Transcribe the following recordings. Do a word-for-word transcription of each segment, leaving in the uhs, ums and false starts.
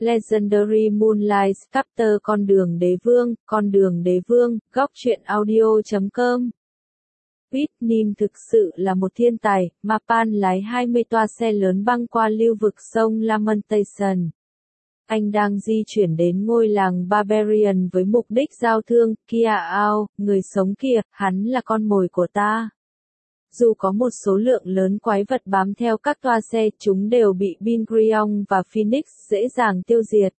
Legendary Moonlight Chapter Con đường đế vương, con đường đế vương, góc truyện audio chấm com. Whitney thực sự là một thiên tài, Mapan lái hai mươi toa xe lớn băng qua lưu vực sông Lamentation. Anh đang di chuyển đến ngôi làng Barbarian với mục đích giao thương, kia ao, người sống kìa, hắn là con mồi của ta. Dù có một số lượng lớn quái vật bám theo các toa xe, chúng đều bị Bingrion và Phoenix dễ dàng tiêu diệt.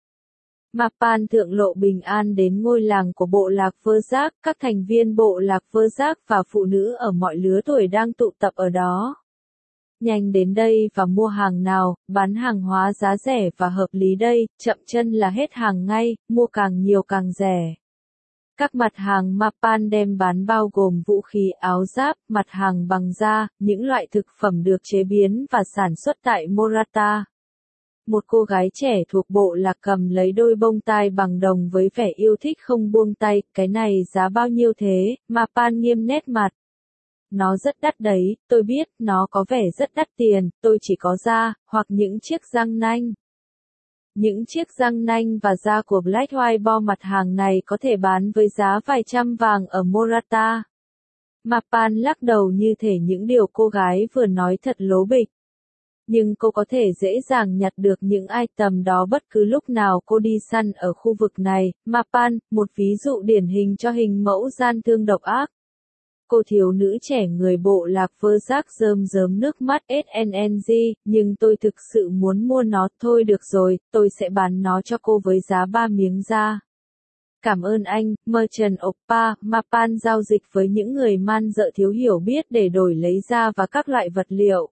Mapan thượng lộ bình an đến ngôi làng của bộ lạc Vơ Giác, các thành viên bộ lạc Vơ Giác và phụ nữ ở mọi lứa tuổi đang tụ tập ở đó. Nhanh đến đây và mua hàng nào, bán hàng hóa giá rẻ và hợp lý đây, chậm chân là hết hàng ngay, mua càng nhiều càng rẻ. Các mặt hàng Mapan đem bán bao gồm vũ khí, áo giáp, mặt hàng bằng da, những loại thực phẩm được chế biến và sản xuất tại Morata. Một cô gái trẻ thuộc bộ lạc cầm lấy đôi bông tai bằng đồng với vẻ yêu thích không buông tay, cái này giá bao nhiêu thế, Mapan nghiêm nét mặt. Nó rất đắt đấy, tôi biết, nó có vẻ rất đắt tiền, tôi chỉ có da, hoặc những chiếc răng nanh. Những chiếc răng nanh và da của Black White Boar mặt hàng này có thể bán với giá vài trăm vàng ở Morata. Mapan lắc đầu như thể những điều cô gái vừa nói thật lố bịch. Nhưng cô có thể dễ dàng nhặt được những item đó bất cứ lúc nào cô đi săn ở khu vực này. Mapan, một ví dụ điển hình cho hình mẫu gian thương độc ác. Cô thiếu nữ trẻ người bộ lạc Vơ Giác rơm rớm nước mắt ét en en giê, nhưng tôi thực sự muốn mua nó, thôi được rồi, tôi sẽ bán nó cho cô với giá ba miếng da. Cảm ơn anh, Merchant Oppa, Mapan giao dịch với những người man dợ thiếu hiểu biết để đổi lấy da và các loại vật liệu.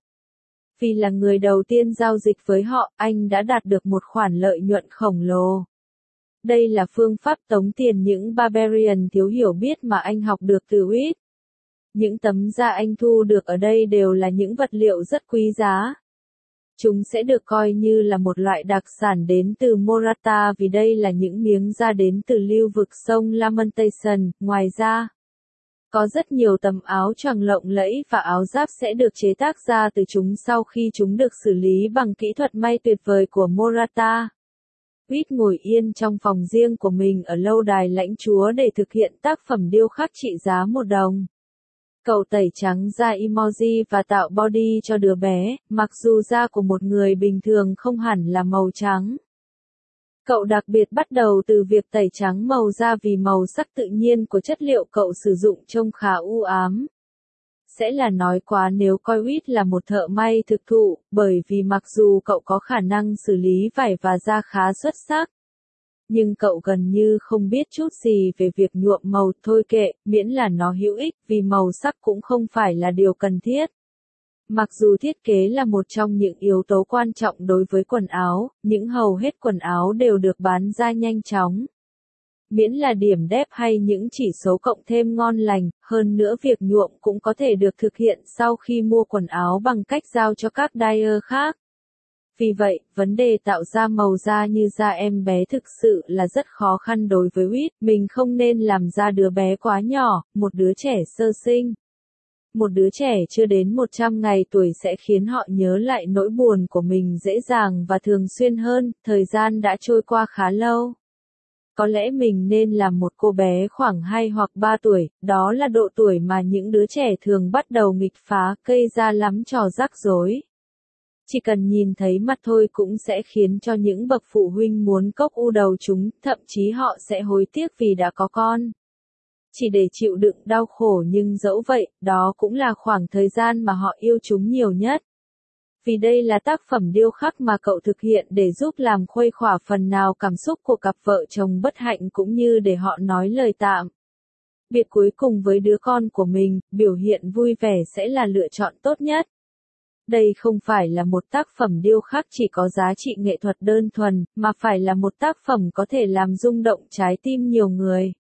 Vì là người đầu tiên giao dịch với họ, anh đã đạt được một khoản lợi nhuận khổng lồ. Đây là phương pháp tống tiền những Barbarian thiếu hiểu biết mà anh học được từ Whit. Những tấm da anh thu được ở đây đều là những vật liệu rất quý giá. Chúng sẽ được coi như là một loại đặc sản đến từ Morata vì đây là những miếng da đến từ lưu vực sông Lamentation. Ngoài ra, có rất nhiều tấm áo choàng lộng lẫy và áo giáp sẽ được chế tác ra từ chúng sau khi chúng được xử lý bằng kỹ thuật may tuyệt vời của Morata. Whit ngồi yên trong phòng riêng của mình ở lâu đài lãnh chúa để thực hiện tác phẩm điêu khắc trị giá một đồng. Cậu tẩy trắng da emoji và tạo body cho đứa bé, mặc dù da của một người bình thường không hẳn là màu trắng. Cậu đặc biệt bắt đầu từ việc tẩy trắng màu da vì màu sắc tự nhiên của chất liệu cậu sử dụng trông khá u ám. Sẽ là nói quá nếu coi Whit là một thợ may thực thụ, bởi vì mặc dù cậu có khả năng xử lý vải và da khá xuất sắc, nhưng cậu gần như không biết chút gì về việc nhuộm màu. Thôi kệ, miễn là nó hữu ích, vì màu sắc cũng không phải là điều cần thiết. Mặc dù thiết kế là một trong những yếu tố quan trọng đối với quần áo, những hầu hết quần áo đều được bán ra nhanh chóng. Miễn là điểm đẹp hay những chỉ số cộng thêm ngon lành, hơn nữa việc nhuộm cũng có thể được thực hiện sau khi mua quần áo bằng cách giao cho các dyer khác. Vì vậy, vấn đề tạo ra màu da như da em bé thực sự là rất khó khăn đối với Whit. Mình không nên làm da đứa bé quá nhỏ, một đứa trẻ sơ sinh. Một đứa trẻ chưa đến một trăm ngày tuổi sẽ khiến họ nhớ lại nỗi buồn của mình dễ dàng và thường xuyên hơn, thời gian đã trôi qua khá lâu. Có lẽ mình nên làm một cô bé khoảng hai hoặc ba tuổi, đó là độ tuổi mà những đứa trẻ thường bắt đầu nghịch phá, gây ra lắm trò rắc rối. Chỉ cần nhìn thấy mặt thôi cũng sẽ khiến cho những bậc phụ huynh muốn cốc u đầu chúng, thậm chí họ sẽ hối tiếc vì đã có con. Chỉ để chịu đựng đau khổ nhưng dẫu vậy, đó cũng là khoảng thời gian mà họ yêu chúng nhiều nhất. Vì đây là tác phẩm điêu khắc mà cậu thực hiện để giúp làm khuây khỏa phần nào cảm xúc của cặp vợ chồng bất hạnh cũng như để họ nói lời tạm biệt cuối cùng với đứa con của mình, biểu hiện vui vẻ sẽ là lựa chọn tốt nhất. Đây không phải là một tác phẩm điêu khắc chỉ có giá trị nghệ thuật đơn thuần, mà phải là một tác phẩm có thể làm rung động trái tim nhiều người.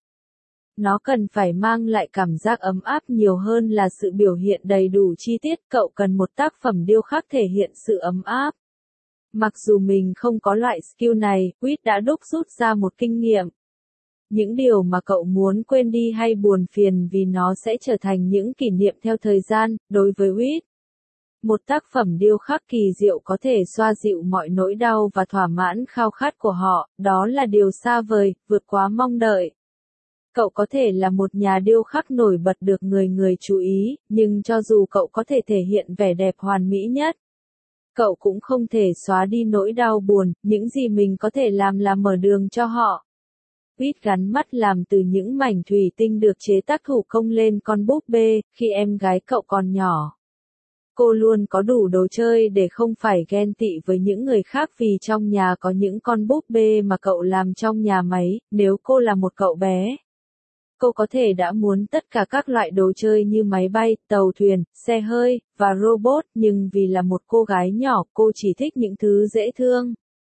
Nó cần phải mang lại cảm giác ấm áp nhiều hơn là sự biểu hiện đầy đủ chi tiết. Cậu cần một tác phẩm điêu khắc thể hiện sự ấm áp. Mặc dù mình không có loại skill này, Whit đã đúc rút ra một kinh nghiệm. Những điều mà cậu muốn quên đi hay buồn phiền vì nó sẽ trở thành những kỷ niệm theo thời gian, đối với Whit. Một tác phẩm điêu khắc kỳ diệu có thể xoa dịu mọi nỗi đau và thỏa mãn khao khát của họ, đó là điều xa vời, vượt quá mong đợi. Cậu có thể là một nhà điêu khắc nổi bật được người người chú ý, nhưng cho dù cậu có thể thể hiện vẻ đẹp hoàn mỹ nhất, cậu cũng không thể xóa đi nỗi đau buồn, những gì mình có thể làm là mở đường cho họ. Pete gắn mắt làm từ những mảnh thủy tinh được chế tác thủ công lên con búp bê, khi em gái cậu còn nhỏ. Cô luôn có đủ đồ chơi để không phải ghen tị với những người khác vì trong nhà có những con búp bê mà cậu làm trong nhà máy, nếu cô là một cậu bé. Cô có thể đã muốn tất cả các loại đồ chơi như máy bay, tàu thuyền, xe hơi, và robot, nhưng vì là một cô gái nhỏ, cô chỉ thích những thứ dễ thương.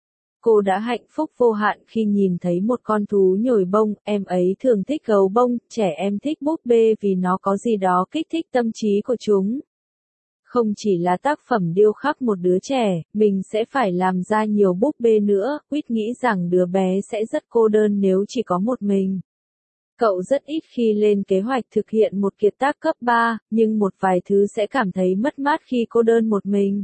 Cô đã hạnh phúc vô hạn khi nhìn thấy một con thú nhồi bông, em ấy thường thích gấu bông, trẻ em thích búp bê vì nó có gì đó kích thích tâm trí của chúng. Không chỉ là tác phẩm điêu khắc một đứa trẻ, mình sẽ phải làm ra nhiều búp bê nữa, Quýt nghĩ rằng đứa bé sẽ rất cô đơn nếu chỉ có một mình. Cậu rất ít khi lên kế hoạch thực hiện một kiệt tác cấp ba, nhưng một vài thứ sẽ cảm thấy mất mát khi cô đơn một mình.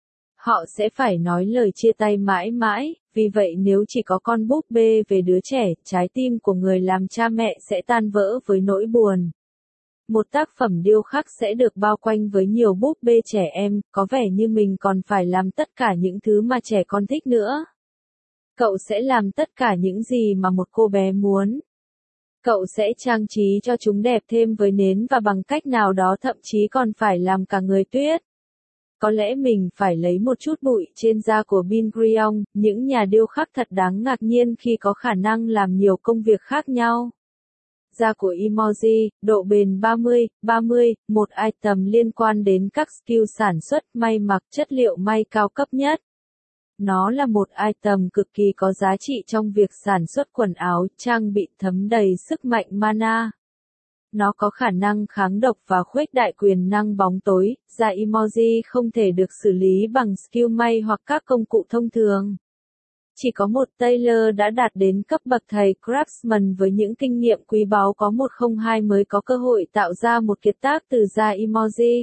Họ sẽ phải nói lời chia tay mãi mãi, vì vậy nếu chỉ có con búp bê về đứa trẻ, trái tim của người làm cha mẹ sẽ tan vỡ với nỗi buồn. Một tác phẩm điêu khắc sẽ được bao quanh với nhiều búp bê trẻ em, có vẻ như mình còn phải làm tất cả những thứ mà trẻ con thích nữa. Cậu sẽ làm tất cả những gì mà một cô bé muốn. Cậu sẽ trang trí cho chúng đẹp thêm với nến và bằng cách nào đó thậm chí còn phải làm cả người tuyết. Có lẽ mình phải lấy một chút bụi trên da của Bin Griong, những nhà điêu khắc thật đáng ngạc nhiên khi có khả năng làm nhiều công việc khác nhau. Da của emoji, độ bền ba mươi, ba mươi, một item liên quan đến các skill sản xuất, may mặc, chất liệu may cao cấp nhất. Nó là một item cực kỳ có giá trị trong việc sản xuất quần áo, trang bị thấm đầy sức mạnh mana. Nó có khả năng kháng độc và khuếch đại quyền năng bóng tối, da emoji không thể được xử lý bằng skill may hoặc các công cụ thông thường. Chỉ có một tailor đã đạt đến cấp bậc thầy craftsman với những kinh nghiệm quý báu có một không hai mới có cơ hội tạo ra một kiệt tác từ da emoji.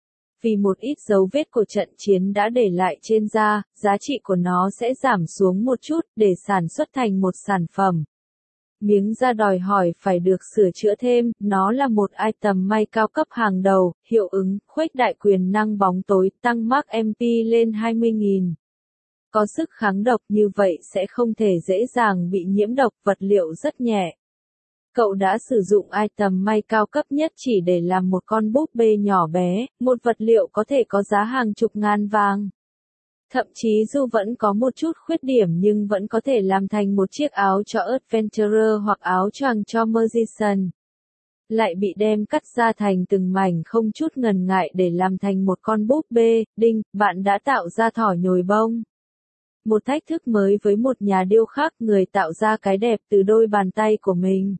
Vì một ít dấu vết của trận chiến đã để lại trên da, giá trị của nó sẽ giảm xuống một chút để sản xuất thành một sản phẩm. Miếng da đòi hỏi phải được sửa chữa thêm, nó là một item may cao cấp hàng đầu, hiệu ứng, khuếch đại quyền năng bóng tối, tăng mark em pê lên hai mươi nghìn. Có sức kháng độc như vậy sẽ không thể dễ dàng bị nhiễm độc, vật liệu rất nhẹ. Cậu đã sử dụng item may cao cấp nhất chỉ để làm một con búp bê nhỏ bé, một vật liệu có thể có giá hàng chục ngàn vàng. Thậm chí dù vẫn có một chút khuyết điểm nhưng vẫn có thể làm thành một chiếc áo cho Adventurer hoặc áo choàng cho Magician. Lại bị đem cắt ra thành từng mảnh không chút ngần ngại để làm thành một con búp bê, đinh, bạn đã tạo ra thỏ nhồi bông. Một thách thức mới với một nhà điêu khắc, người tạo ra cái đẹp từ đôi bàn tay của mình.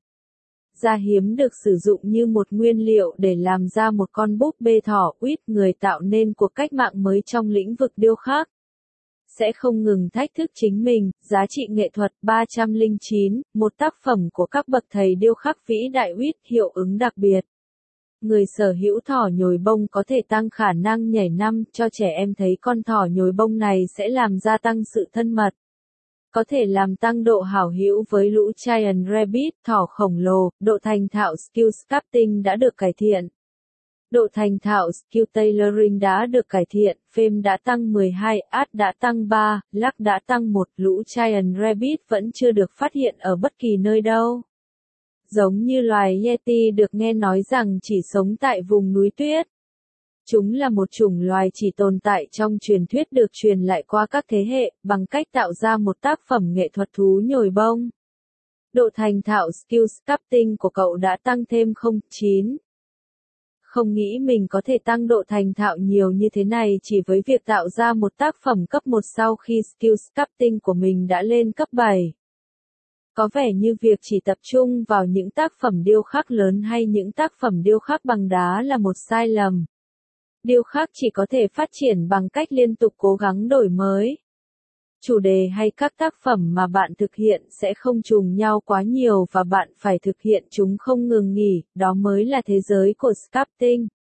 Da hiếm được sử dụng như một nguyên liệu để làm ra một con búp bê thỏ, Quýt, người tạo nên cuộc cách mạng mới trong lĩnh vực điêu khắc. Sẽ không ngừng thách thức chính mình, giá trị nghệ thuật ba trăm lẻ chín, một tác phẩm của các bậc thầy điêu khắc vĩ đại Quýt, hiệu ứng đặc biệt. Người sở hữu thỏ nhồi bông có thể tăng khả năng nhảy năm, cho trẻ em thấy con thỏ nhồi bông này sẽ làm gia tăng sự thân mật. Có thể làm tăng độ hảo hữu với lũ Giant Rabbit, thỏ khổng lồ, độ thành thạo skill sculpting đã được cải thiện. Độ thành thạo skill tailoring đã được cải thiện, Fame đã tăng mười hai, Art đã tăng ba, Luck đã tăng một, lũ Giant Rabbit vẫn chưa được phát hiện ở bất kỳ nơi đâu. Giống như loài Yeti được nghe nói rằng chỉ sống tại vùng núi tuyết. Chúng là một chủng loài chỉ tồn tại trong truyền thuyết được truyền lại qua các thế hệ, bằng cách tạo ra một tác phẩm nghệ thuật thú nhồi bông. Độ thành thạo skill sculpting của cậu đã tăng thêm không phẩy chín. Không nghĩ mình có thể tăng độ thành thạo nhiều như thế này chỉ với việc tạo ra một tác phẩm cấp một sau khi skill sculpting của mình đã lên cấp bảy. Có vẻ như việc chỉ tập trung vào những tác phẩm điêu khắc lớn hay những tác phẩm điêu khắc bằng đá là một sai lầm. Điêu khắc chỉ có thể phát triển bằng cách liên tục cố gắng đổi mới. Chủ đề hay các tác phẩm mà bạn thực hiện sẽ không trùng nhau quá nhiều và bạn phải thực hiện chúng không ngừng nghỉ, đó mới là thế giới của sculpting.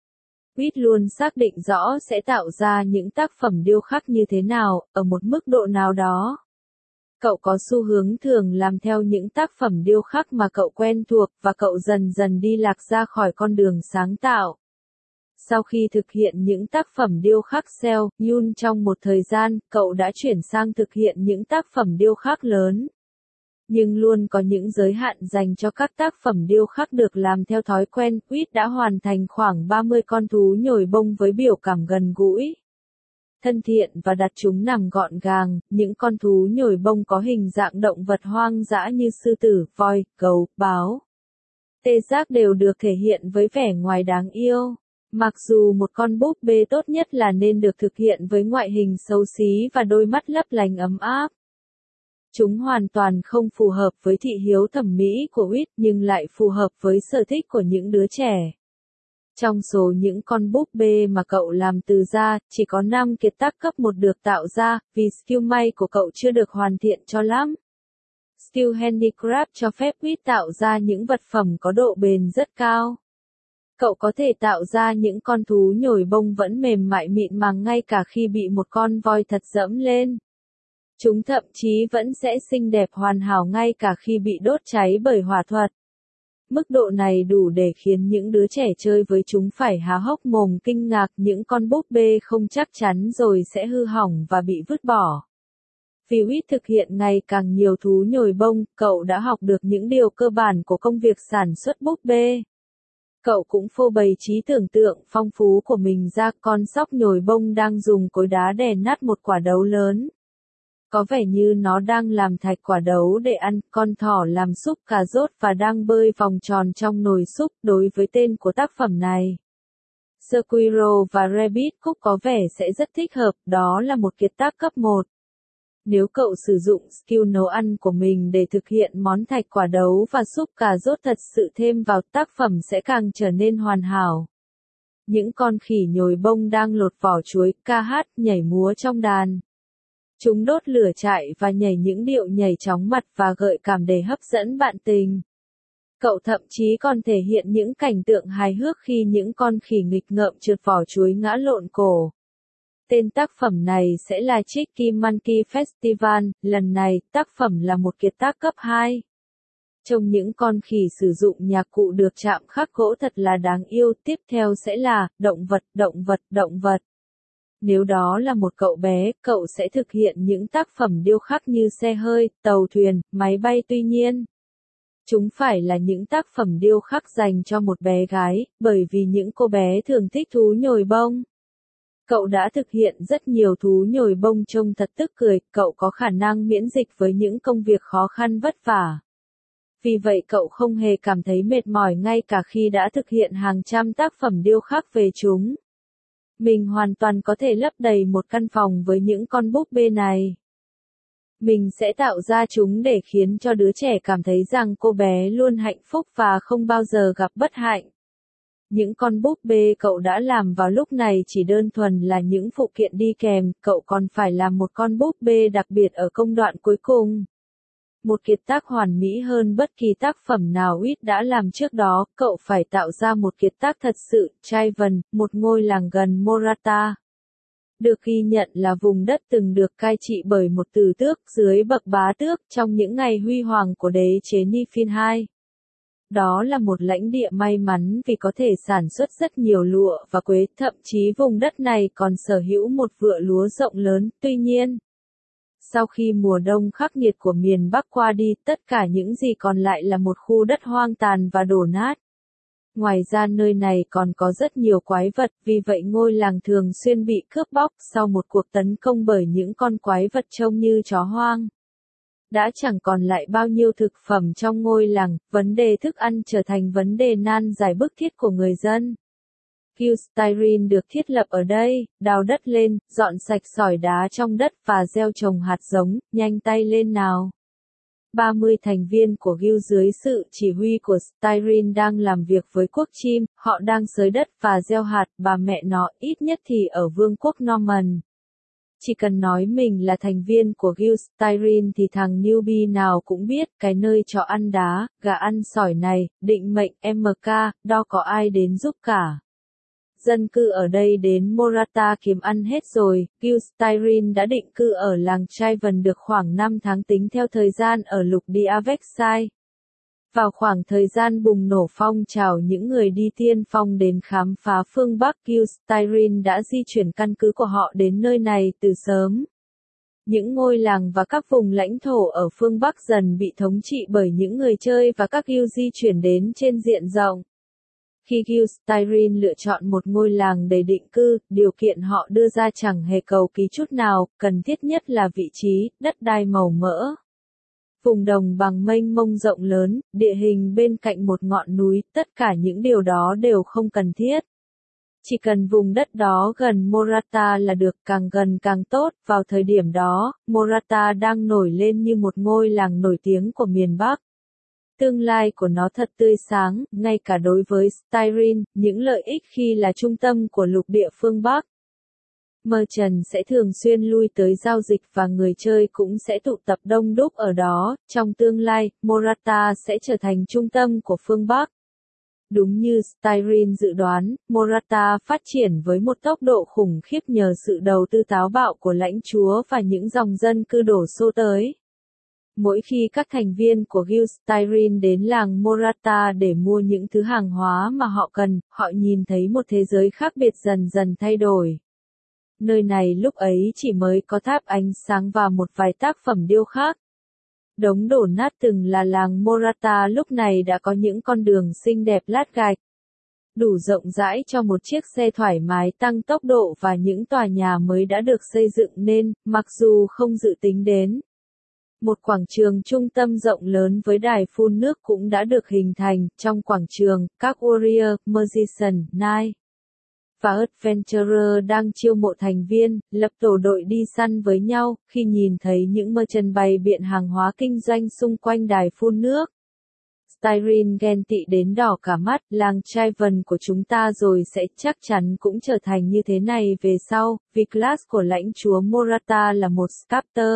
Quýt luôn xác định rõ sẽ tạo ra những tác phẩm điêu khắc như thế nào, ở một mức độ nào đó. Cậu có xu hướng thường làm theo những tác phẩm điêu khắc mà cậu quen thuộc và cậu dần dần đi lạc ra khỏi con đường sáng tạo. Sau khi thực hiện những tác phẩm điêu khắc Cell, Yun trong một thời gian, cậu đã chuyển sang thực hiện những tác phẩm điêu khắc lớn. Nhưng luôn có những giới hạn dành cho các tác phẩm điêu khắc được làm theo thói quen. Quýt đã hoàn thành khoảng ba mươi con thú nhồi bông với biểu cảm gần gũi, thân thiện và đặt chúng nằm gọn gàng. Những con thú nhồi bông có hình dạng động vật hoang dã như sư tử, voi, gấu, báo, tê giác đều được thể hiện với vẻ ngoài đáng yêu. Mặc dù một con búp bê tốt nhất là nên được thực hiện với ngoại hình xấu xí và đôi mắt lấp lánh ấm áp. Chúng hoàn toàn không phù hợp với thị hiếu thẩm mỹ của Quýt nhưng lại phù hợp với sở thích của những đứa trẻ. Trong số những con búp bê mà cậu làm từ da, chỉ có năm kiệt tác cấp một được tạo ra, vì skill may của cậu chưa được hoàn thiện cho lắm. Skill Handicraft cho phép Quýt tạo ra những vật phẩm có độ bền rất cao. Cậu có thể tạo ra những con thú nhồi bông vẫn mềm mại mịn màng ngay cả khi bị một con voi thật dẫm lên. Chúng thậm chí vẫn sẽ xinh đẹp hoàn hảo ngay cả khi bị đốt cháy bởi hỏa thuật. Mức độ này đủ để khiến những đứa trẻ chơi với chúng phải há hốc mồm kinh ngạc. Những con búp bê không chắc chắn rồi sẽ hư hỏng và bị vứt bỏ. Vì Quýt thực hiện ngày càng nhiều thú nhồi bông, cậu đã học được những điều cơ bản của công việc sản xuất búp bê. Cậu cũng phô bày trí tưởng tượng phong phú của mình ra. Con sóc nhồi bông đang dùng cối đá đè nát một quả đấu lớn. Có vẻ như nó đang làm thạch quả đấu để ăn. Con thỏ làm súp cà rốt và đang bơi vòng tròn trong nồi súp. Đối với tên của tác phẩm này, Squirrel và Rabbit Cook có vẻ sẽ rất thích hợp. Đó là một kiệt tác cấp một. Nếu cậu sử dụng skill nấu ăn của mình để thực hiện món thạch quả đấu và súp cà rốt thật sự thêm vào, tác phẩm sẽ càng trở nên hoàn hảo. Những con khỉ nhồi bông đang lột vỏ chuối, ca hát, nhảy múa trong đàn. Chúng đốt lửa trại và nhảy những điệu nhảy chóng mặt và gợi cảm để hấp dẫn bạn tình. Cậu thậm chí còn thể hiện những cảnh tượng hài hước khi những con khỉ nghịch ngợm trượt vỏ chuối ngã lộn cổ. Tên tác phẩm này sẽ là Tricky Monkey Festival. Lần này, tác phẩm là một kiệt tác cấp hai. Trông những con khỉ sử dụng nhạc cụ được chạm khắc gỗ thật là đáng yêu. Tiếp theo sẽ là động vật, động vật, động vật. Nếu đó là một cậu bé, cậu sẽ thực hiện những tác phẩm điêu khắc như xe hơi, tàu thuyền, máy bay. Tuy nhiên, chúng phải là những tác phẩm điêu khắc dành cho một bé gái, bởi vì những cô bé thường thích thú nhồi bông. Cậu đã thực hiện rất nhiều thú nhồi bông trông thật tức cười. Cậu có khả năng miễn dịch với những công việc khó khăn vất vả. Vì vậy cậu không hề cảm thấy mệt mỏi ngay cả khi đã thực hiện hàng trăm tác phẩm điêu khắc về chúng. Mình hoàn toàn có thể lấp đầy một căn phòng với những con búp bê này. Mình sẽ tạo ra chúng để khiến cho đứa trẻ cảm thấy rằng cô bé luôn hạnh phúc và không bao giờ gặp bất hạnh. Những con búp bê cậu đã làm vào lúc này chỉ đơn thuần là những phụ kiện đi kèm, cậu còn phải làm một con búp bê đặc biệt ở công đoạn cuối cùng. Một kiệt tác hoàn mỹ hơn bất kỳ tác phẩm nào Quýt đã làm trước đó. Cậu phải tạo ra một kiệt tác thật sự. Chaivan, một ngôi làng gần Morata, được ghi nhận là vùng đất từng được cai trị bởi một tử tước dưới bậc bá tước trong những ngày huy hoàng của đế chế Nifin hai. Đó là một lãnh địa may mắn vì có thể sản xuất rất nhiều lụa và quế, thậm chí vùng đất này còn sở hữu một vựa lúa rộng lớn. Tuy nhiên, sau khi mùa đông khắc nghiệt của miền Bắc qua đi, tất cả những gì còn lại là một khu đất hoang tàn và đổ nát. Ngoài ra nơi này còn có rất nhiều quái vật, vì vậy ngôi làng thường xuyên bị cướp bóc sau một cuộc tấn công bởi những con quái vật trông như chó hoang. Đã chẳng còn lại bao nhiêu thực phẩm trong ngôi làng, vấn đề thức ăn trở thành vấn đề nan giải bức thiết của người dân. Guild Styrene được thiết lập ở đây, đào đất lên, dọn sạch sỏi đá trong đất và gieo trồng hạt giống. Nhanh tay lên nào! ba mươi thành viên của Guild dưới sự chỉ huy của Styrene đang làm việc với quốc chim, họ đang xới đất và gieo hạt. Bà mẹ nó, ít nhất thì ở vương quốc Norman. Chỉ cần nói mình là thành viên của Guild Styrene thì thằng newbie nào cũng biết cái nơi chó ăn đá, gà ăn sỏi này, định mệnh em ca, đâu có ai đến giúp cả. dân cư ở đây đến Morata kiếm ăn hết rồi. Gil Styrin đã định cư ở làng Chaivan được khoảng năm tháng tính theo thời gian ở lục địa Vexai. Vào khoảng thời gian bùng nổ phong trào những người đi tiên phong đến khám phá phương Bắc, Gil Styrin đã di chuyển căn cứ của họ đến nơi này từ sớm. Những ngôi làng và các vùng lãnh thổ ở phương Bắc dần bị thống trị bởi những người chơi và các Gil di chuyển đến trên diện rộng. Khi Gil Styrin lựa chọn một ngôi làng để định cư, điều kiện họ đưa ra chẳng hề cầu kỳ chút nào, cần thiết nhất là vị trí, đất đai màu mỡ. Vùng đồng bằng mênh mông rộng lớn, địa hình bên cạnh một ngọn núi, tất cả những điều đó đều không cần thiết. Chỉ cần vùng đất đó gần Morata là được, càng gần càng tốt. Vào thời điểm đó, Morata đang nổi lên như một ngôi làng nổi tiếng của miền Bắc. Tương lai của nó thật tươi sáng, ngay cả đối với Styrin, những lợi ích khi là trung tâm của lục địa phương Bắc. Merchant sẽ thường xuyên lui tới giao dịch và người chơi cũng sẽ tụ tập đông đúc ở đó. Trong tương lai, Morata sẽ trở thành trung tâm của phương Bắc. Đúng như Styrin dự đoán, Morata phát triển với một tốc độ khủng khiếp nhờ sự đầu tư táo bạo của lãnh chúa và những dòng dân cư đổ xô tới. Mỗi khi các thành viên của Gil Styrin đến làng Morata để mua những thứ hàng hóa mà họ cần, họ nhìn thấy một thế giới khác biệt dần dần thay đổi. Nơi này lúc ấy chỉ mới có tháp ánh sáng và một vài tác phẩm điêu khắc. Đống đổ nát từng là làng Morata lúc này đã có những con đường xinh đẹp lát gạch. Đủ rộng rãi cho một chiếc xe thoải mái tăng tốc độ và những tòa nhà mới đã được xây dựng nên, mặc dù không dự tính đến. Một quảng trường trung tâm rộng lớn với đài phun nước cũng đã được hình thành. Trong quảng trường, các warrior, magician, knight và adventurer đang chiêu mộ thành viên, lập tổ đội đi săn với nhau. Khi nhìn thấy những merchant bày biện hàng hóa kinh doanh xung quanh đài phun nước, Styrin ghen tị đến đỏ cả mắt. Làng Chaivan của chúng ta rồi sẽ chắc chắn cũng trở thành như thế này về sau, vì class của lãnh chúa Morata là một sculptor.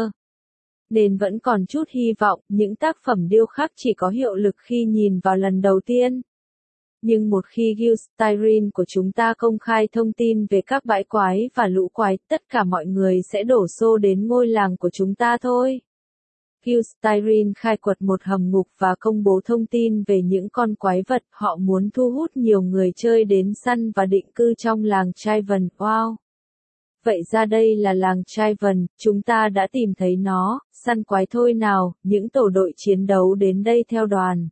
Nên vẫn còn chút hy vọng, những tác phẩm điêu khắc chỉ có hiệu lực khi nhìn vào lần đầu tiên. Nhưng một khi Gil Styrin của chúng ta công khai thông tin về các bãi quái và lũ quái, tất cả mọi người sẽ đổ xô đến ngôi làng của chúng ta thôi. Gil Styrin khai quật một hầm ngục và công bố thông tin về những con quái vật. Họ muốn thu hút nhiều người chơi đến săn và định cư trong làng Chaivan. Wow! Vậy ra đây là làng Chaivan, chúng ta đã tìm thấy nó, săn quái thôi nào. Những tổ đội chiến đấu đến đây theo đoàn.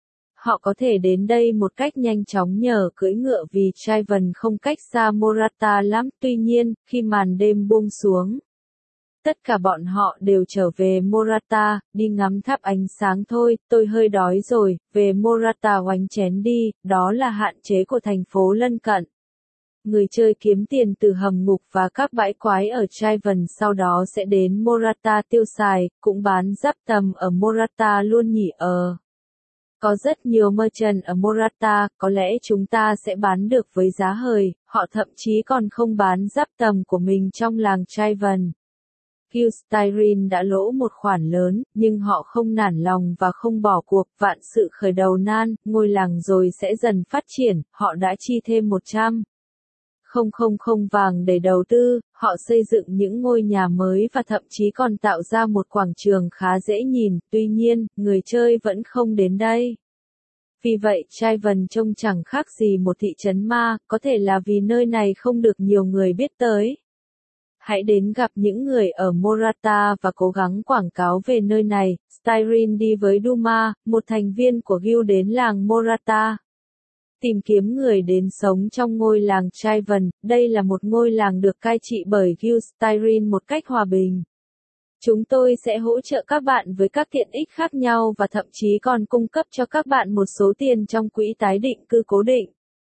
Họ có thể đến đây một cách nhanh chóng nhờ cưỡi ngựa vì Chaivan không cách xa Morata lắm. Tuy nhiên, khi màn đêm buông xuống, tất cả bọn họ đều trở về Morata, đi ngắm tháp ánh sáng thôi. Tôi hơi đói rồi, về Morata oánh chén đi, đó là hạn chế của thành phố lân cận. Người chơi kiếm tiền từ hầm ngục và các bãi quái ở Chaivan sau đó sẽ đến Morata tiêu xài, cũng bán giáp tầm ở Morata luôn nhỉ. Ờ. Có rất nhiều merchant ở Morata, có lẽ chúng ta sẽ bán được với giá hời, họ thậm chí còn không bán giáp tầm của mình trong làng Chaivan. Gil Styrin đã lỗ một khoản lớn, nhưng họ không nản lòng và không bỏ cuộc. Vạn sự khởi đầu nan, ngôi làng rồi sẽ dần phát triển. Họ đã chi thêm một trăm không không không vàng để đầu tư, họ xây dựng những ngôi nhà mới và thậm chí còn tạo ra một quảng trường khá dễ nhìn. Tuy nhiên, người chơi vẫn không đến đây. Vì vậy, Chaivan trông chẳng khác gì một thị trấn ma, có thể là vì nơi này không được nhiều người biết tới. Hãy đến gặp những người ở Morata và cố gắng quảng cáo về nơi này. Styrin đi với Duma, một thành viên của Gil đến làng Morata. Tìm kiếm người đến sống trong ngôi làng Chaivan. Đây là một ngôi làng được cai trị bởi Gil Styrin một cách hòa bình. Chúng tôi sẽ hỗ trợ các bạn với các tiện ích khác nhau và thậm chí còn cung cấp cho các bạn một số tiền trong quỹ tái định cư cố định.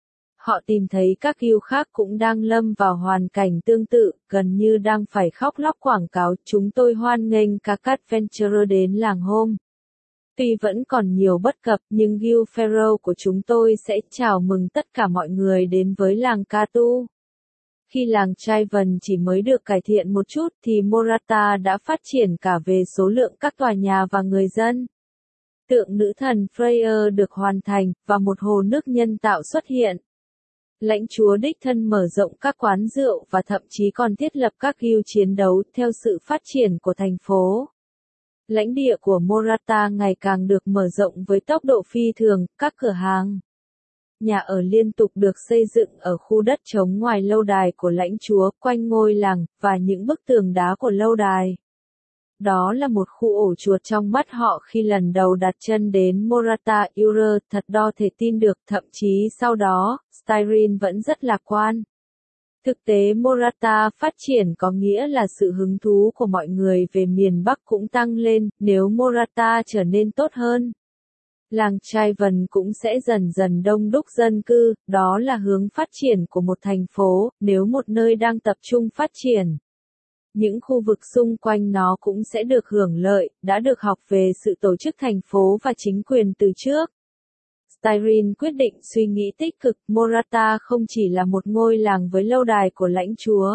Họ tìm thấy các Gil khác cũng đang lâm vào hoàn cảnh tương tự, gần như đang phải khóc lóc quảng cáo. Chúng tôi hoan nghênh các adventurer đến làng hôm. Tuy vẫn còn nhiều bất cập, nhưng Gil Pharaoh của chúng tôi sẽ chào mừng tất cả mọi người đến với làng Katu. Khi làng Chaivan chỉ mới được cải thiện một chút thì Morata đã phát triển cả về số lượng các tòa nhà và người dân. Tượng nữ thần Freya được hoàn thành, và một hồ nước nhân tạo xuất hiện. Lãnh chúa đích thân mở rộng các quán rượu và thậm chí còn thiết lập các guild chiến đấu theo sự phát triển của thành phố. Lãnh địa của Morata ngày càng được mở rộng với tốc độ phi thường, các cửa hàng, nhà ở liên tục được xây dựng ở khu đất trống ngoài lâu đài của lãnh chúa, quanh ngôi làng, và những bức tường đá của lâu đài. Đó là một khu ổ chuột trong mắt họ khi lần đầu đặt chân đến Morata Ure, thật đo thể tin được, thậm chí sau đó, Styrene vẫn rất lạc quan. Thực tế Morata phát triển có nghĩa là sự hứng thú của mọi người về miền Bắc cũng tăng lên, nếu Morata trở nên tốt hơn. Làng Chaivan cũng sẽ dần dần đông đúc dân cư, đó là hướng phát triển của một thành phố, nếu một nơi đang tập trung phát triển. Những khu vực xung quanh nó cũng sẽ được hưởng lợi, đã được học về sự tổ chức thành phố và chính quyền từ trước. Styrene quyết định suy nghĩ tích cực, Morata không chỉ là một ngôi làng với lâu đài của lãnh chúa,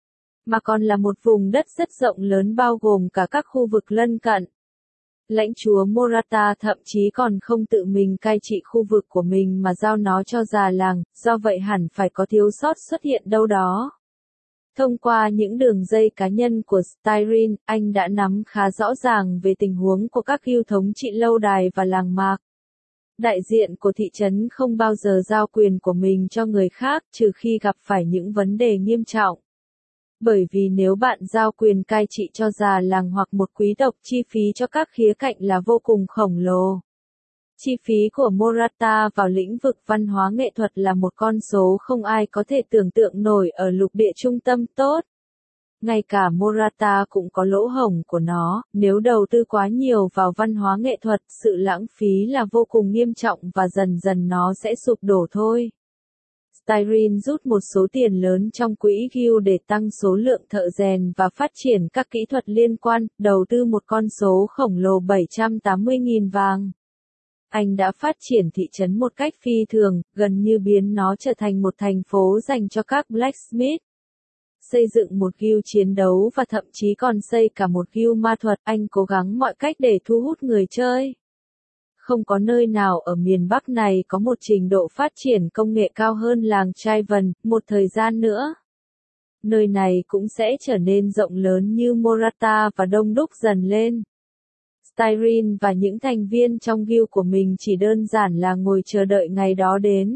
mà còn là một vùng đất rất rộng lớn bao gồm cả các khu vực lân cận. Lãnh chúa Morata thậm chí còn không tự mình cai trị khu vực của mình mà giao nó cho già làng, do vậy hẳn phải có thiếu sót xuất hiện đâu đó. Thông qua những đường dây cá nhân của Styrene, anh đã nắm khá rõ ràng về tình huống của các guild thống trị lâu đài và làng mạc. Đại diện của thị trấn không bao giờ giao quyền của mình cho người khác trừ khi gặp phải những vấn đề nghiêm trọng. Bởi vì nếu bạn giao quyền cai trị cho già làng hoặc một quý tộc, chi phí cho các khía cạnh là vô cùng khổng lồ. Chi phí của Morata vào lĩnh vực văn hóa nghệ thuật là một con số không ai có thể tưởng tượng nổi ở lục địa trung tâm tốt. Ngay cả Morata cũng có lỗ hổng của nó, nếu đầu tư quá nhiều vào văn hóa nghệ thuật, sự lãng phí là vô cùng nghiêm trọng và dần dần nó sẽ sụp đổ thôi. Styrene rút một số tiền lớn trong quỹ guild để tăng số lượng thợ rèn và phát triển các kỹ thuật liên quan, đầu tư một con số khổng lồ bảy trăm tám mươi nghìn vàng. Anh đã phát triển thị trấn một cách phi thường, gần như biến nó trở thành một thành phố dành cho các blacksmith. Xây dựng một guild chiến đấu và thậm chí còn xây cả một guild ma thuật, anh cố gắng mọi cách để thu hút người chơi. Không có nơi nào ở miền Bắc này có một trình độ phát triển công nghệ cao hơn làng Chaivan, một thời gian nữa. Nơi này cũng sẽ trở nên rộng lớn như Morata và đông đúc dần lên. Styrene và những thành viên trong guild của mình chỉ đơn giản là ngồi chờ đợi ngày đó đến.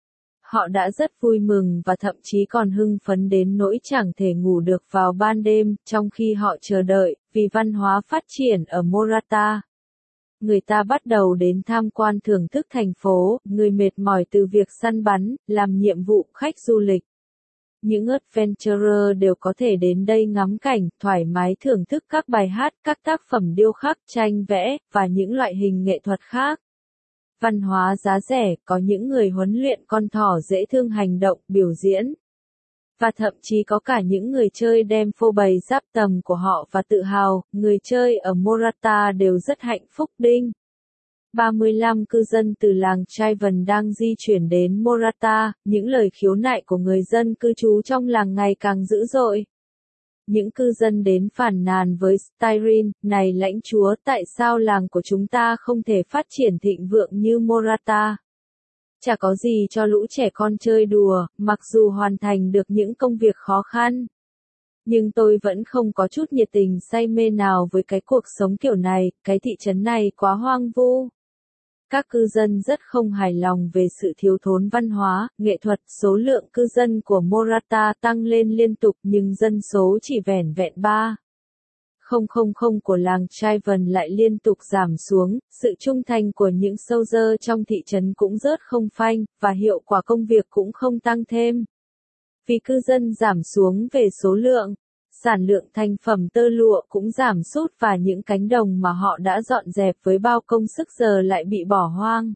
Họ đã rất vui mừng và thậm chí còn hưng phấn đến nỗi chẳng thể ngủ được vào ban đêm, trong khi họ chờ đợi, vì văn hóa phát triển ở Morata. Người ta bắt đầu đến tham quan thưởng thức thành phố, người mệt mỏi từ việc săn bắn, làm nhiệm vụ khách du lịch. Những adventurer đều có thể đến đây ngắm cảnh, thoải mái thưởng thức các bài hát, các tác phẩm điêu khắc, tranh vẽ, và những loại hình nghệ thuật khác. Văn hóa giá rẻ, có những người huấn luyện con thỏ dễ thương hành động, biểu diễn. Và thậm chí có cả những người chơi đem phô bày giáp tầm của họ và tự hào, người chơi ở Morata đều rất hạnh phúc đinh. ba mươi lăm cư dân từ làng Chaivan đang di chuyển đến Morata, những lời khiếu nại của người dân cư trú trong làng ngày càng dữ dội. Những cư dân đến phàn nàn với Styrene, này lãnh chúa, tại sao làng của chúng ta không thể phát triển thịnh vượng như Morata? Chả có gì cho lũ trẻ con chơi đùa, mặc dù hoàn thành được những công việc khó khăn. Nhưng tôi vẫn không có chút nhiệt tình say mê nào với cái cuộc sống kiểu này, cái thị trấn này quá hoang vu. Các cư dân rất không hài lòng về sự thiếu thốn văn hóa, nghệ thuật, số lượng cư dân của Morata tăng lên liên tục nhưng dân số chỉ vẻn vẹn ba không không không của làng Chaivan lại liên tục giảm xuống, sự trung thành của những soldier trong thị trấn cũng rớt không phanh, và hiệu quả công việc cũng không tăng thêm. Vì cư dân giảm xuống về số lượng, sản lượng thành phẩm tơ lụa cũng giảm sút và những cánh đồng mà họ đã dọn dẹp với bao công sức giờ lại bị bỏ hoang.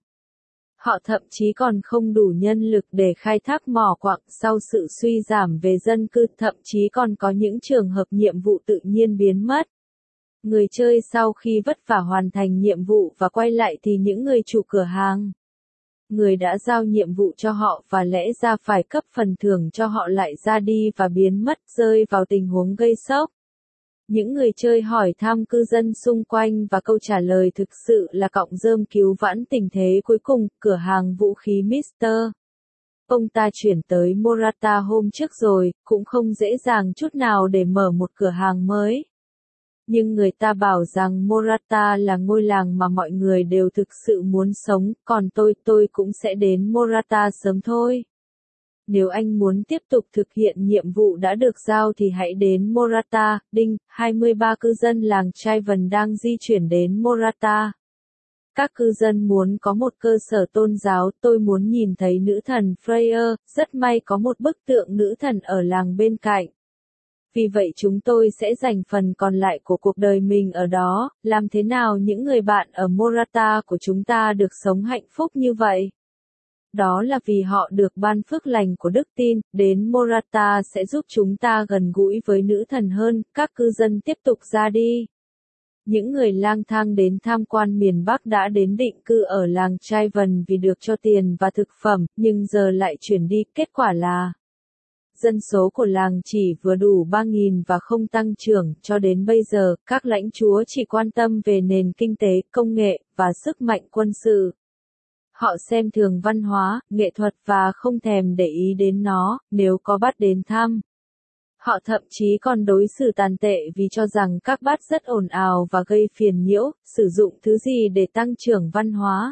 Họ thậm chí còn không đủ nhân lực để khai thác mỏ quặng sau sự suy giảm về dân cư, thậm chí còn có những trường hợp nhiệm vụ tự nhiên biến mất. Người chơi sau khi vất vả hoàn thành nhiệm vụ và quay lại thì những người chủ cửa hàng, người đã giao nhiệm vụ cho họ và lẽ ra phải cấp phần thưởng cho họ lại ra đi và biến mất, rơi vào tình huống gây sốc. Những người chơi hỏi thăm cư dân xung quanh và câu trả lời thực sự là cọng rơm cứu vãn tình thế cuối cùng, cửa hàng vũ khí mít tơ Ông ta chuyển tới Morata hôm trước rồi, cũng không dễ dàng chút nào để mở một cửa hàng mới. Nhưng người ta bảo rằng Morata là ngôi làng mà mọi người đều thực sự muốn sống, còn tôi, tôi cũng sẽ đến Morata sớm thôi. Nếu anh muốn tiếp tục thực hiện nhiệm vụ đã được giao thì hãy đến Morata. Đinh, hai mươi ba cư dân làng Chaivan đang di chuyển đến Morata. Các cư dân muốn có một cơ sở tôn giáo, tôi muốn nhìn thấy nữ thần Freya, rất may có một bức tượng nữ thần ở làng bên cạnh. Vì vậy chúng tôi sẽ dành phần còn lại của cuộc đời mình ở đó, làm thế nào những người bạn ở Morata của chúng ta được sống hạnh phúc như vậy? Đó là vì họ được ban phước lành của đức tin, đến Morata sẽ giúp chúng ta gần gũi với nữ thần hơn, các cư dân tiếp tục ra đi. Những người lang thang đến tham quan miền Bắc đã đến định cư ở làng Chaivan vì được cho tiền và thực phẩm, nhưng giờ lại chuyển đi, kết quả là dân số của làng chỉ vừa đủ ba nghìn và không tăng trưởng, cho đến bây giờ, các lãnh chúa chỉ quan tâm về nền kinh tế, công nghệ, và sức mạnh quân sự. Họ xem thường văn hóa, nghệ thuật và không thèm để ý đến nó, nếu có bắt đến thăm. Họ thậm chí còn đối xử tàn tệ vì cho rằng các bát rất ồn ào và gây phiền nhiễu, sử dụng thứ gì để tăng trưởng văn hóa.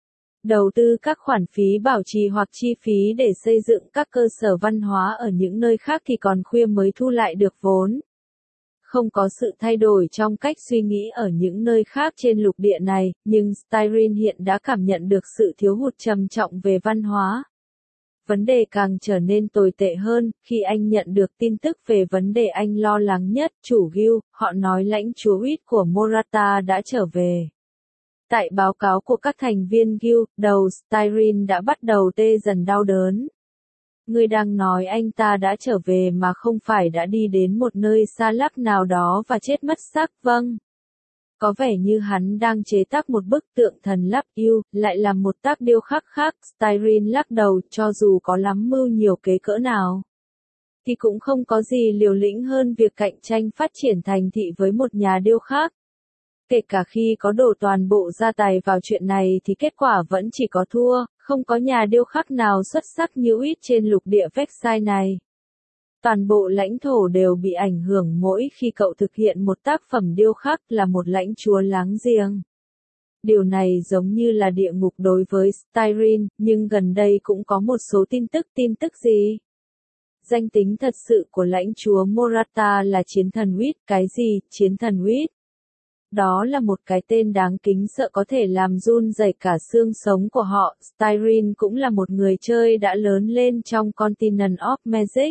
Đầu tư các khoản phí bảo trì hoặc chi phí để xây dựng các cơ sở văn hóa ở những nơi khác thì còn khuya mới thu lại được vốn. Không có sự thay đổi trong cách suy nghĩ ở những nơi khác trên lục địa này, nhưng Styrin hiện đã cảm nhận được sự thiếu hụt trầm trọng về văn hóa. Vấn đề càng trở nên tồi tệ hơn, khi anh nhận được tin tức về vấn đề anh lo lắng nhất, chủ Gil, họ nói lãnh chúa Huýt của Morata đã trở về. Tại báo cáo của các thành viên Gil, đầu Styrin đã bắt đầu tê dần đau đớn. Ngươi đang nói anh ta đã trở về mà không phải đã đi đến một nơi xa lắc nào đó và chết mất xác, vâng. Có vẻ như hắn đang chế tác một bức tượng thần lắp yêu, lại làm một tác điêu khắc khác, Styrin lắc đầu, cho dù có lắm mưu nhiều kế cỡ nào. Thì cũng không có gì liều lĩnh hơn việc cạnh tranh phát triển thành thị với một nhà điêu khắc. Kể cả khi có đổ toàn bộ gia tài vào chuyện này thì kết quả vẫn chỉ có thua, không có nhà điêu khắc nào xuất sắc như Huýt trên lục địa Vexai này. Toàn bộ lãnh thổ đều bị ảnh hưởng mỗi khi cậu thực hiện một tác phẩm điêu khắc là một lãnh chúa láng giềng. Điều này giống như là địa ngục đối với Styrin, nhưng gần đây cũng có một số tin tức tin tức gì? Danh tính thật sự của lãnh chúa Morata là chiến thần Huýt, cái gì, chiến thần Huýt? Đó là một cái tên đáng kính sợ có thể làm run rẩy cả xương sống của họ. Styrin cũng là một người chơi đã lớn lên trong Continent of Magic.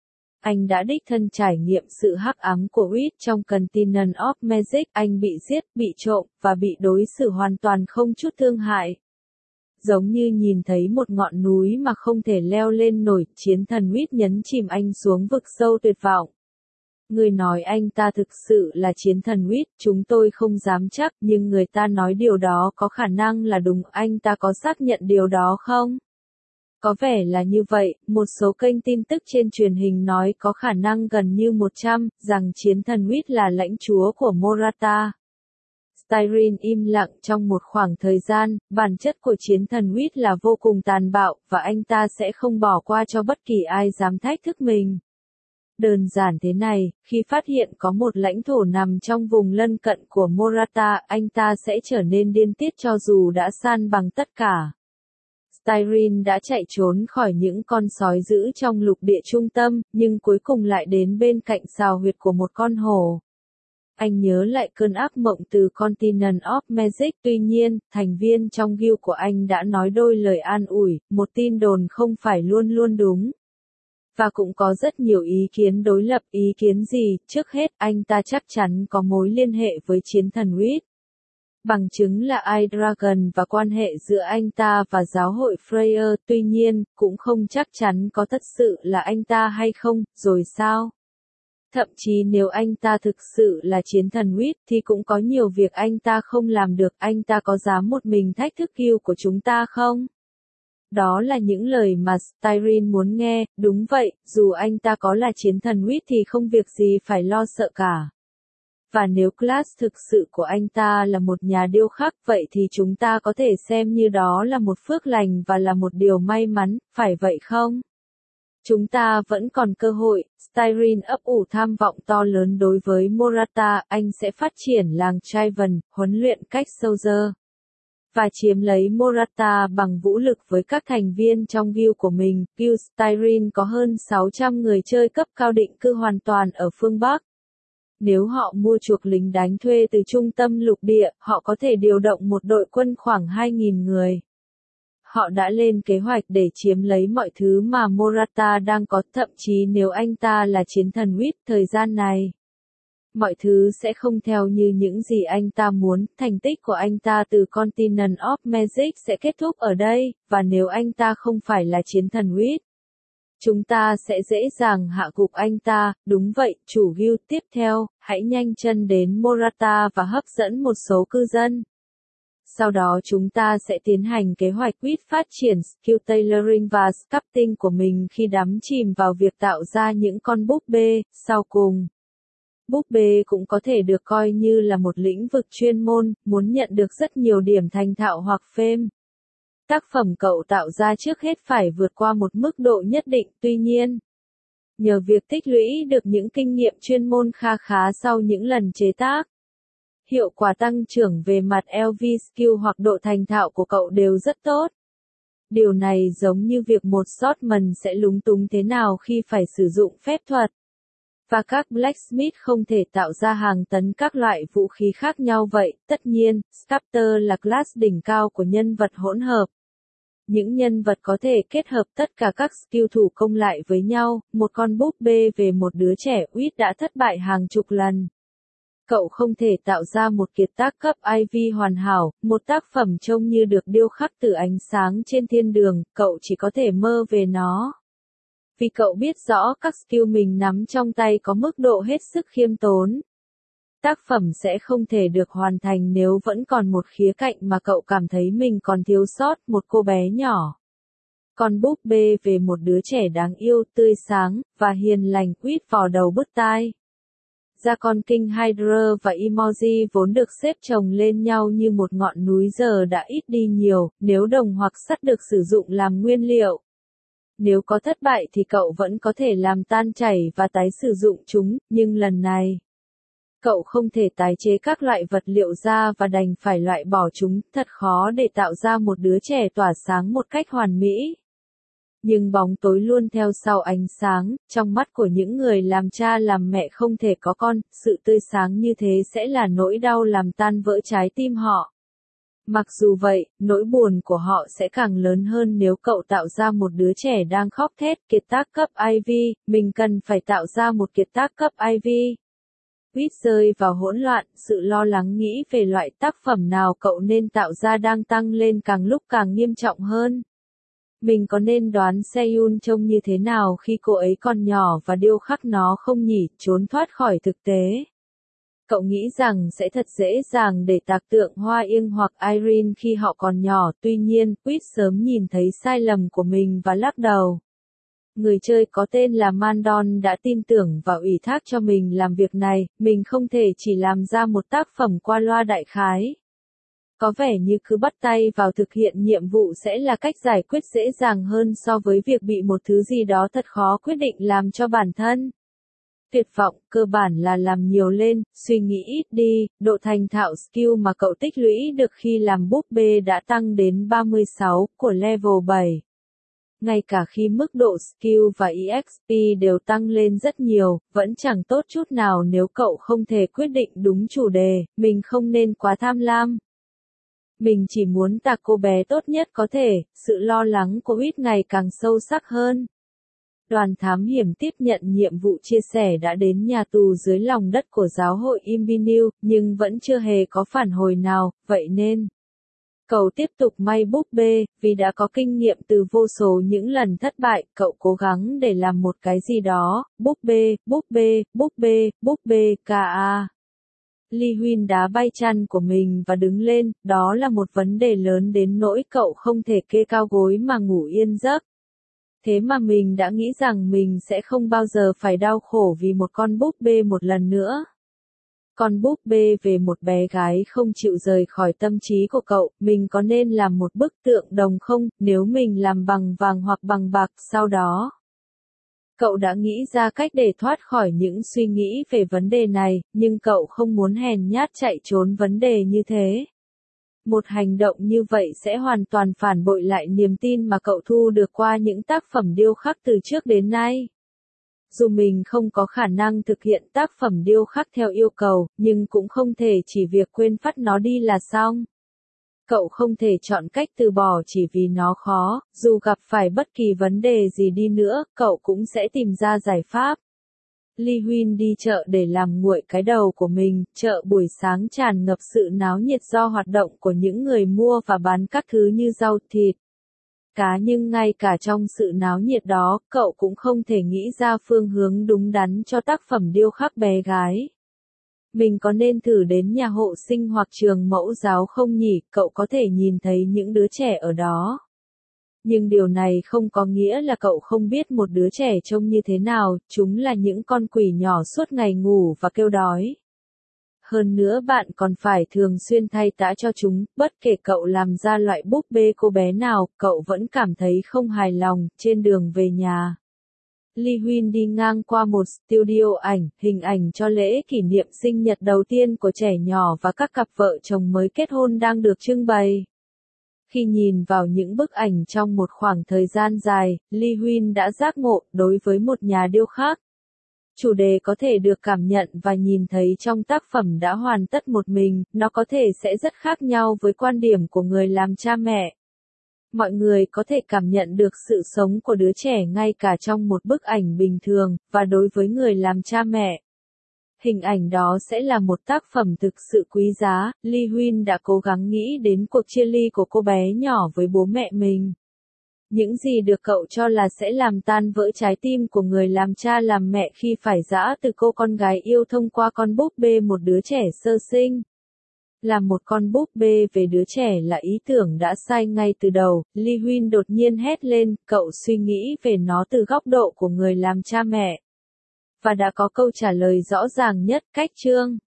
Anh đã đích thân trải nghiệm sự hắc ám của Huýt trong Continent of Magic. Anh bị giết, bị trộm, và bị đối xử hoàn toàn không chút thương hại. Giống như nhìn thấy một ngọn núi mà không thể leo lên nổi, chiến thần Huýt nhấn chìm anh xuống vực sâu tuyệt vọng. Người nói anh ta thực sự là chiến thần Huýt, chúng tôi không dám chắc, nhưng người ta nói điều đó có khả năng là đúng, anh ta có xác nhận điều đó không? Có vẻ là như vậy, một số kênh tin tức trên truyền hình nói có khả năng gần như một trăm, rằng chiến thần Huýt là lãnh chúa của Morata. Styrin im lặng trong một khoảng thời gian, bản chất của chiến thần Huýt là vô cùng tàn bạo, và anh ta sẽ không bỏ qua cho bất kỳ ai dám thách thức mình. Đơn giản thế này, khi phát hiện có một lãnh thổ nằm trong vùng lân cận của Morata, anh ta sẽ trở nên điên tiết cho dù đã san bằng tất cả. Styrin đã chạy trốn khỏi những con sói dữ trong lục địa trung tâm, nhưng cuối cùng lại đến bên cạnh sào huyệt của một con hổ. Anh nhớ lại cơn ác mộng từ Continent of Magic, tuy nhiên, thành viên trong guild của anh đã nói đôi lời an ủi, một tin đồn không phải luôn luôn đúng. Và cũng có rất nhiều ý kiến đối lập, ý kiến gì, trước hết, anh ta chắc chắn có mối liên hệ với chiến thần Huýt. Bằng chứng là iDragon và quan hệ giữa anh ta và giáo hội Freya, tuy nhiên, cũng không chắc chắn có thật sự là anh ta hay không, rồi sao? Thậm chí nếu anh ta thực sự là chiến thần Huýt thì cũng có nhiều việc anh ta không làm được, anh ta có dám một mình thách thức guild của chúng ta không? Đó là những lời mà Styrin muốn nghe, đúng vậy, dù anh ta có là chiến thần Huýt thì không việc gì phải lo sợ cả. Và nếu class thực sự của anh ta là một nhà điêu khắc, vậy thì chúng ta có thể xem như đó là một phước lành và là một điều may mắn, phải vậy không? Chúng ta vẫn còn cơ hội. Styrin ấp ủ tham vọng to lớn đối với Morata, anh sẽ phát triển làng Trivan, huấn luyện cách soldier và chiếm lấy Morata bằng vũ lực với các thành viên trong guild của mình. Guild Styrin có hơn sáu trăm người chơi cấp cao định cư hoàn toàn ở phương Bắc. Nếu họ mua chuộc lính đánh thuê từ trung tâm lục địa, họ có thể điều động một đội quân khoảng hai nghìn người. Họ đã lên kế hoạch để chiếm lấy mọi thứ mà Morata đang có, thậm chí nếu anh ta là chiến thần Whit thời gian này. Mọi thứ sẽ không theo như những gì anh ta muốn, thành tích của anh ta từ Continent of Magic sẽ kết thúc ở đây, và nếu anh ta không phải là chiến thần Whit, chúng ta sẽ dễ dàng hạ gục anh ta. Đúng vậy, chủ guild tiếp theo, hãy nhanh chân đến Morata và hấp dẫn một số cư dân. Sau đó chúng ta sẽ tiến hành kế hoạch quýt phát triển skill tailoring và sculpting của mình khi đắm chìm vào việc tạo ra những con búp bê. Sau cùng, búp bê cũng có thể được coi như là một lĩnh vực chuyên môn, muốn nhận được rất nhiều điểm thành thạo hoặc phêm. Tác phẩm cậu tạo ra trước hết phải vượt qua một mức độ nhất định, tuy nhiên, nhờ việc tích lũy được những kinh nghiệm chuyên môn kha khá sau những lần chế tác, hiệu quả tăng trưởng về mặt lờ vê skill hoặc độ thành thạo của cậu đều rất tốt. Điều này giống như việc một swordsman sẽ lúng túng thế nào khi phải sử dụng phép thuật. Và các blacksmith không thể tạo ra hàng tấn các loại vũ khí khác nhau vậy. Tất nhiên, sculptor là class đỉnh cao của nhân vật hỗn hợp. Những nhân vật có thể kết hợp tất cả các skill thủ công lại với nhau. Một con búp bê về một đứa trẻ Whit đã thất bại hàng chục lần. Cậu không thể tạo ra một kiệt tác cấp i vê hoàn hảo, một tác phẩm trông như được điêu khắc từ ánh sáng trên thiên đường, cậu chỉ có thể mơ về nó. Vì cậu biết rõ các skill mình nắm trong tay có mức độ hết sức khiêm tốn. Tác phẩm sẽ không thể được hoàn thành nếu vẫn còn một khía cạnh mà cậu cảm thấy mình còn thiếu sót, một cô bé nhỏ. Con búp bê về một đứa trẻ đáng yêu, tươi sáng, và hiền lành quýt vào đầu bứt tai. Ra con King Hydra và Emoji vốn được xếp chồng lên nhau như một ngọn núi giờ đã ít đi nhiều, nếu đồng hoặc sắt được sử dụng làm nguyên liệu. Nếu có thất bại thì cậu vẫn có thể làm tan chảy và tái sử dụng chúng, nhưng lần này, cậu không thể tái chế các loại vật liệu ra và đành phải loại bỏ chúng, thật khó để tạo ra một đứa trẻ tỏa sáng một cách hoàn mỹ. Nhưng bóng tối luôn theo sau ánh sáng, trong mắt của những người làm cha làm mẹ không thể có con, sự tươi sáng như thế sẽ là nỗi đau làm tan vỡ trái tim họ. Mặc dù vậy, nỗi buồn của họ sẽ càng lớn hơn nếu cậu tạo ra một đứa trẻ đang khóc thét, kiệt tác cấp i vê, mình cần phải tạo ra một kiệt tác cấp i vê. Whit rơi vào hỗn loạn, sự lo lắng nghĩ về loại tác phẩm nào cậu nên tạo ra đang tăng lên càng lúc càng nghiêm trọng hơn. Mình có nên đoán Seyun trông như thế nào khi cô ấy còn nhỏ và điêu khắc nó không nhỉ, trốn thoát khỏi thực tế. Cậu nghĩ rằng sẽ thật dễ dàng để tạc tượng Hoa Yên hoặc Irene khi họ còn nhỏ, tuy nhiên, Whit sớm nhìn thấy sai lầm của mình và lắc đầu. Người chơi có tên là Mandon đã tin tưởng và ủy thác cho mình làm việc này, mình không thể chỉ làm ra một tác phẩm qua loa đại khái. Có vẻ như cứ bắt tay vào thực hiện nhiệm vụ sẽ là cách giải quyết dễ dàng hơn so với việc bị một thứ gì đó thật khó quyết định làm cho bản thân. Tuyệt vọng, cơ bản là làm nhiều lên, suy nghĩ ít đi, độ thành thạo skill mà cậu tích lũy được khi làm búp bê đã tăng đến ba mươi sáu, của level bảy. Ngay cả khi mức độ skill và e ích pê đều tăng lên rất nhiều, vẫn chẳng tốt chút nào nếu cậu không thể quyết định đúng chủ đề, mình không nên quá tham lam. Mình chỉ muốn tạc cô bé tốt nhất có thể, sự lo lắng của Whit ngày càng sâu sắc hơn. Đoàn thám hiểm tiếp nhận nhiệm vụ chia sẻ đã đến nhà tù dưới lòng đất của giáo hội Imbinil, nhưng vẫn chưa hề có phản hồi nào, vậy nên cậu tiếp tục may búp bê, vì đã có kinh nghiệm từ vô số những lần thất bại, cậu cố gắng để làm một cái gì đó, búp bê, búp bê, búp bê, búp bê, ca. Lee Huynh đá bay chăn của mình và đứng lên, đó là một vấn đề lớn đến nỗi cậu không thể kê cao gối mà ngủ yên giấc. Thế mà mình đã nghĩ rằng mình sẽ không bao giờ phải đau khổ vì một con búp bê một lần nữa. Con búp bê về một bé gái không chịu rời khỏi tâm trí của cậu, mình có nên làm một bức tượng đồng không, nếu mình làm bằng vàng hoặc bằng bạc, sau đó. Cậu đã nghĩ ra cách để thoát khỏi những suy nghĩ về vấn đề này, nhưng cậu không muốn hèn nhát chạy trốn vấn đề như thế. Một hành động như vậy sẽ hoàn toàn phản bội lại niềm tin mà cậu thu được qua những tác phẩm điêu khắc từ trước đến nay. Dù mình không có khả năng thực hiện tác phẩm điêu khắc theo yêu cầu, nhưng cũng không thể chỉ việc quên phát nó đi là xong. Cậu không thể chọn cách từ bỏ chỉ vì nó khó, dù gặp phải bất kỳ vấn đề gì đi nữa, cậu cũng sẽ tìm ra giải pháp. Li Huynh đi chợ để làm nguội cái đầu của mình, chợ buổi sáng tràn ngập sự náo nhiệt do hoạt động của những người mua và bán các thứ như rau thịt. Cá nhưng ngay cả trong sự náo nhiệt đó, cậu cũng không thể nghĩ ra phương hướng đúng đắn cho tác phẩm điêu khắc bé gái. Mình có nên thử đến nhà hộ sinh hoặc trường mẫu giáo không nhỉ, cậu có thể nhìn thấy những đứa trẻ ở đó. Nhưng điều này không có nghĩa là cậu không biết một đứa trẻ trông như thế nào, chúng là những con quỷ nhỏ suốt ngày ngủ và kêu đói. Hơn nữa bạn còn phải thường xuyên thay tã cho chúng, bất kể cậu làm ra loại búp bê cô bé nào, cậu vẫn cảm thấy không hài lòng. Trên đường về nhà, Li Huynh đi ngang qua một studio ảnh, hình ảnh cho lễ kỷ niệm sinh nhật đầu tiên của trẻ nhỏ và các cặp vợ chồng mới kết hôn đang được trưng bày. Khi nhìn vào những bức ảnh trong một khoảng thời gian dài, Li Huynh đã giác ngộ, đối với một nhà điêu khắc, chủ đề có thể được cảm nhận và nhìn thấy trong tác phẩm đã hoàn tất một mình, nó có thể sẽ rất khác nhau với quan điểm của người làm cha mẹ. Mọi người có thể cảm nhận được sự sống của đứa trẻ ngay cả trong một bức ảnh bình thường, và đối với người làm cha mẹ, hình ảnh đó sẽ là một tác phẩm thực sự quý giá. Li Huynh đã cố gắng nghĩ đến cuộc chia ly của cô bé nhỏ với bố mẹ mình. Những gì được cậu cho là sẽ làm tan vỡ trái tim của người làm cha làm mẹ khi phải giã từ cô con gái yêu thông qua con búp bê một đứa trẻ sơ sinh. Làm một con búp bê về đứa trẻ là ý tưởng đã sai ngay từ đầu, Li Huynh đột nhiên hét lên, cậu suy nghĩ về nó từ góc độ của người làm cha mẹ. Và đã có câu trả lời rõ ràng nhất, cách chương.